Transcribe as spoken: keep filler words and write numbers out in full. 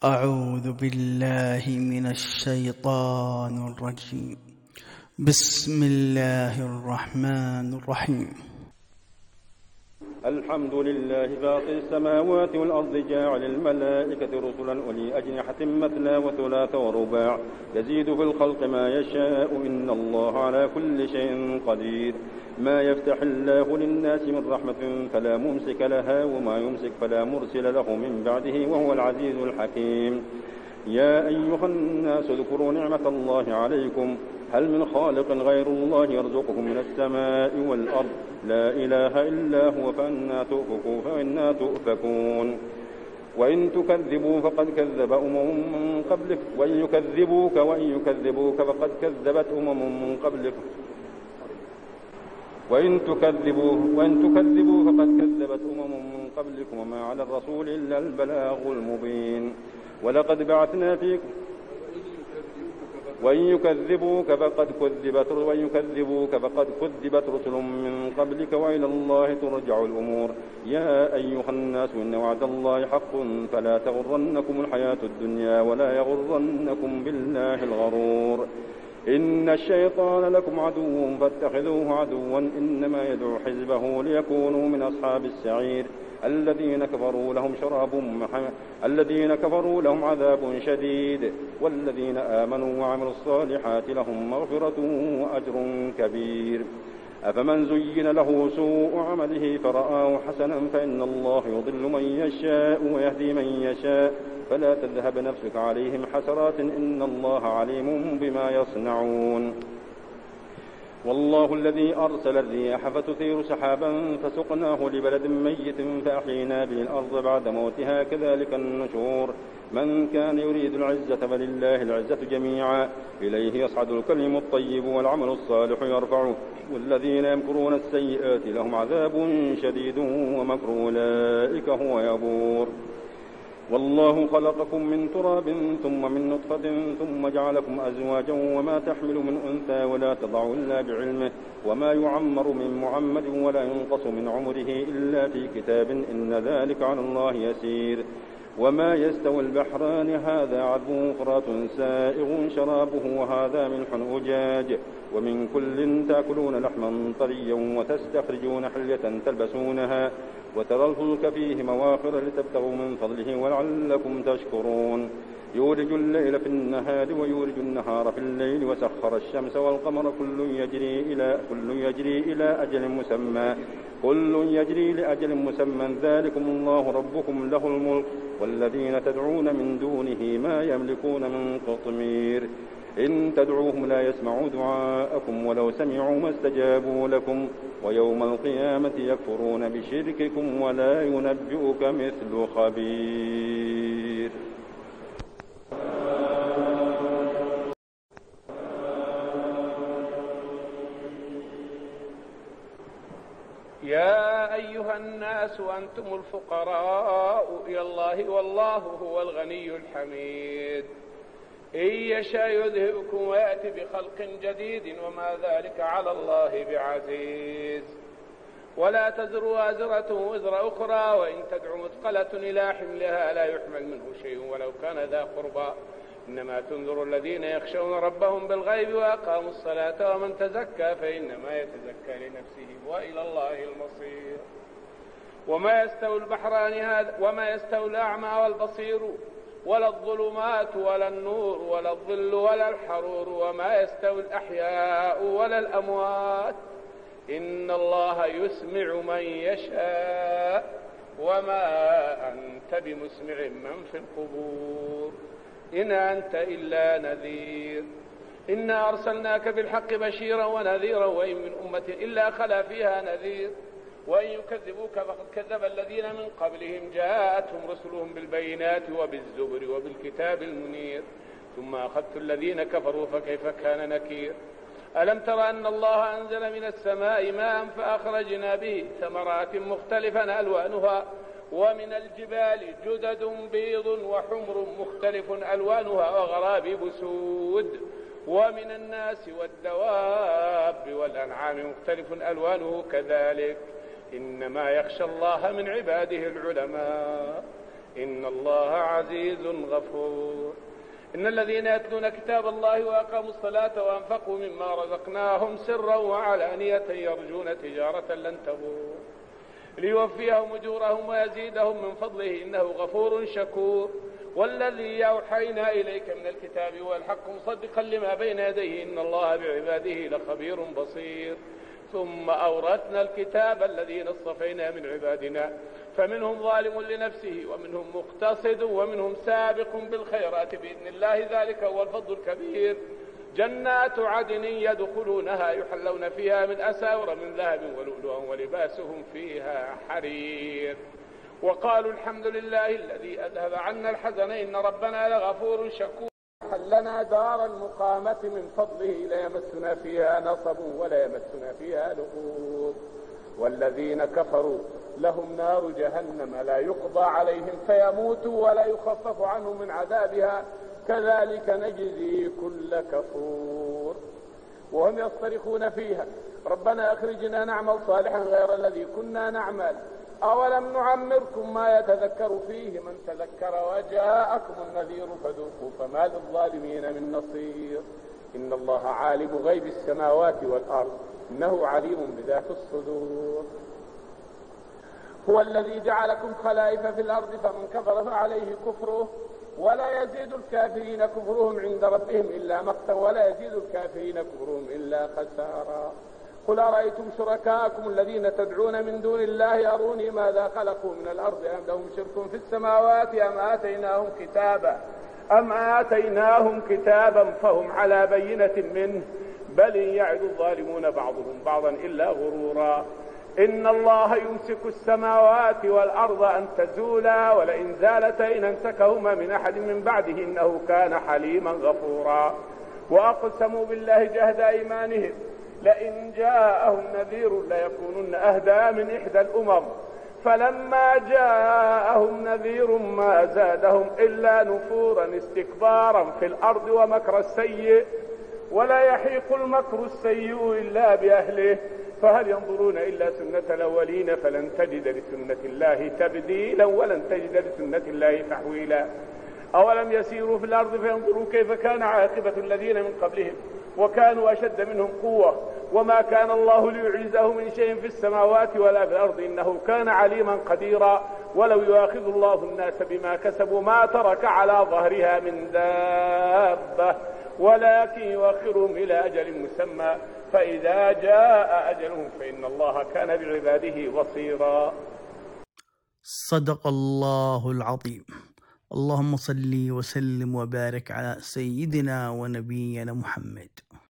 أعوذ بالله من الشيطان الرجيم. بسم الله الرحمن الرحيم. الحمد لله فاطر السماوات والأرض جاعل الملائكة رسلا أولي أجنحة مثنى وثلاث ورباع يزيد في الخلق ما يشاء إن الله على كل شيء قدير. ما يفتح الله للناس من رحمة فلا ممسك لها وما يمسك فلا مرسل له من بعده وهو العزيز الحكيم. يا أيها الناس اذكروا نعمة الله عليكم هل من خالق غير الله يرزقكم من السماء والأرض لا إله إلا هو فأنا تؤفكون فإنا تؤفكون. وإن تكذبوا فقد كذب أمم من قبلك وإن يكذبوك وإن يكذبوك فقد كذبت أمم من قبلك وإن تكذبوا وإن تكذبوا فقد كذبت أمم من قبلكم وما على الرسول إلا البلاغ المبين. ولقد بعثنا فيكم وإن يكذبوك فقد كذبت وإن يكذبوك فقد كذبت رسل من قبلك وإلى الله ترجع الأمور. يا أيها الناس إن وعد الله حق فلا تغرنكم الحياة الدنيا ولا يغرنكم بالله الغرور. إن الشيطان لكم عدو فاتخذوه عدوا إنما يدعو حزبه ليكونوا من أصحاب السعير. الذين كفروا لهم شراب محمد الذين كفروا لهم عذاب شديد والذين آمنوا وعملوا الصالحات لهم مغفرة وأجر كبير. أفمن زين له سوء عمله فرآه حسنا فإن الله يضل من يشاء ويهدي من يشاء فلا تذهب نفسك عليهم حسرات إن الله عليم بما يصنعون. والله الذي أرسل الرياح فتثير سحابا فسقناه لبلد ميت فأحيينا به الأرض بعد موتها كذلك النشور. من كان يريد العزة فلله العزة جميعا إليه يصعد الكلم الطيب والعمل الصالح يرفعه والذين يمكرون السيئات لهم عذاب شديد ومكر أولئك هو يبور. والله خلقكم من تراب ثم من نطفة ثم جعلكم أزواجا وما تحمل من أنثى ولا تضع إلا بعلمه وما يعمر من معمد ولا ينقص من عمره إلا في كتاب إن ذلك على الله يسير. وما يستوي البحران هذا عذب فرات سائغ شرابه وهذا ملح أجاج ومن كل تأكلون لحما طريا وتستخرجون حلية تلبسونها وترى الفلك فيه مواخر لتبتغوا من فضله ولعلكم تشكرون. يولج الليل في النهار ويولج النهار في الليل وسخر الشمس والقمر كل يجري إلى كل يجري إلى أجل مسمى كل يجري لأجل مسمى ذلكم الله ربكم له الملك والذين تدعون من دونه ما يملكون من قطمير. إن تدعوهم لا يسمعوا دعاءكم ولو سمعوا ما استجابوا لكم ويوم القيامة يكفرون بشرككم ولا ينبئك مثل خبير. يا أيها الناس أنتم الفقراء إلى الله والله هو الغني الحميد. إن يشاء يذهبكم ويأتي بخلق جديد وما ذلك على الله بعزيز. ولا تزر وازرة وزر أخرى وإن تدع مثقلة إلى حملها لا يحمل منه شيء ولو كان ذا قربى إنما تنذر الذين يخشون ربهم بالغيب وأقاموا الصلاة ومن تزكى فإنما يتزكى لنفسه وإلى الله المصير. وما يستوي البحران هذا وما يستوي الأعمى والبصير ولا الظلمات ولا النور ولا الظل ولا الحرور وما يستوي الأحياء ولا الأموات إن الله يسمع من يشاء وما أنت بمسمع من في القبور إن أنت إلا نذير. إنا أرسلناك بالحق بشيرا ونذيرا وإن من أمة إلا خلا فيها نذير. وإن يكذبوك فقد كذب الذين من قبلهم جاءتهم رسلهم بالبينات وبالزبر وبالكتاب المنير ثم أخذت الذين كفروا فكيف كان نكير. ألم تر أن الله أنزل من السماء ماء فأخرجنا به ثمرات مختلفا ألوانها ومن الجبال جدد بيض وحمر مختلف ألوانها وغرابيب سود ومن الناس والدواب والأنعام مختلف ألوانه كذلك إنما يخشى الله من عباده العلماء. إن الله عزيز غفور. إن الذين يتلون كتاب الله وأقاموا الصلاة وأنفقوا مما رزقناهم سرا وعلانية يرجون تجارة لن تبور ليوفيهم أجورهم ويزيدهم من فضله إنه غفور شكور. والذي أوحينا إليك من الكتاب هو الحق مصدقا لما بين يديه إن الله بعباده لخبير بصير. ثم أورثنا الكتاب الذين اصطفينا من عبادنا فمنهم ظالم لنفسه ومنهم مقتصد ومنهم سابق بالخيرات بإذن الله ذلك هو الفضل الكبير. جنات عدن يدخلونها يحلون فيها من أساور من ذهب ولؤلؤا ولباسهم فيها حرير. وقالوا الحمد لله الذي أذهب عنا الحزن إن ربنا لغفور شكور. حلنا دار المقامة من فضله لا يمسنا فيها نصب ولا يمسنا فيها لغوب. والذين كفروا لهم نار جهنم لا يقضى عليهم فيموتوا ولا يخفف عنهم من عذابها كذلك نجزي كل كفور. وهم يصطرخون فيها ربنا أخرجنا نعمل صالحا غير الذي كنا نعمل أولم نعمركم ما يتذكر فيه من تذكر وجاءكم النذير فذوقوا فما للظالمين من نصير. إن الله عالم غيب السماوات والأرض إنه عليم بذات الصدور. هو الذي جعلكم خلائف في الأرض فمن كفر فعليه كفره ولا يزيد الكافرين كفرهم عند ربهم إلا مقتا ولا يزيد الكافرين كفرهم إلا خسارا. قل أرأيتم شركاءكم الذين تدعون من دون الله أروني ماذا خلقوا من الأرض أم لهم شرك في السماوات أم آتيناهم كتابا أم آتيناهم كتابا فهم على بينة منه بل يعد الظالمون بعضهم بعضا إلا غرورا. إن الله يمسك السماوات والأرض أن تزولا ولئن زالتا إن أمسكهما من أحد من بعده إنه كان حليما غفورا. وأقسموا بالله جهد أيمانهم لئن جاءهم نذير ليكونن أهدى من إحدى الأمم فلما جاءهم نذير ما زادهم إلا نفورا استكبارا في الأرض ومكر السيء ولا يحيق المكر السيء إلا بأهله فهل ينظرون إلا سنة الأولين فلن تجد لسنة الله تبديلا ولن تجد لسنة الله تحويلا. أولم يسيروا في الأرض فينظروا كيف كان عاقبة الذين من قبلهم وكانوا أشد منهم قوة وما كان الله ليعجزه من شيء في السماوات ولا في الأرض إنه كان عليما قديرا. ولو يؤاخذ الله الناس بما كسبوا ما ترك على ظهرها من دابة ولكن يؤخرهم إلى أجل مسمى فإذا جاء أجلهم فإن الله كان بعباده بصيرا. صدق الله العظيم. اللهم صل وسلم وبارك على سيدنا ونبينا محمد.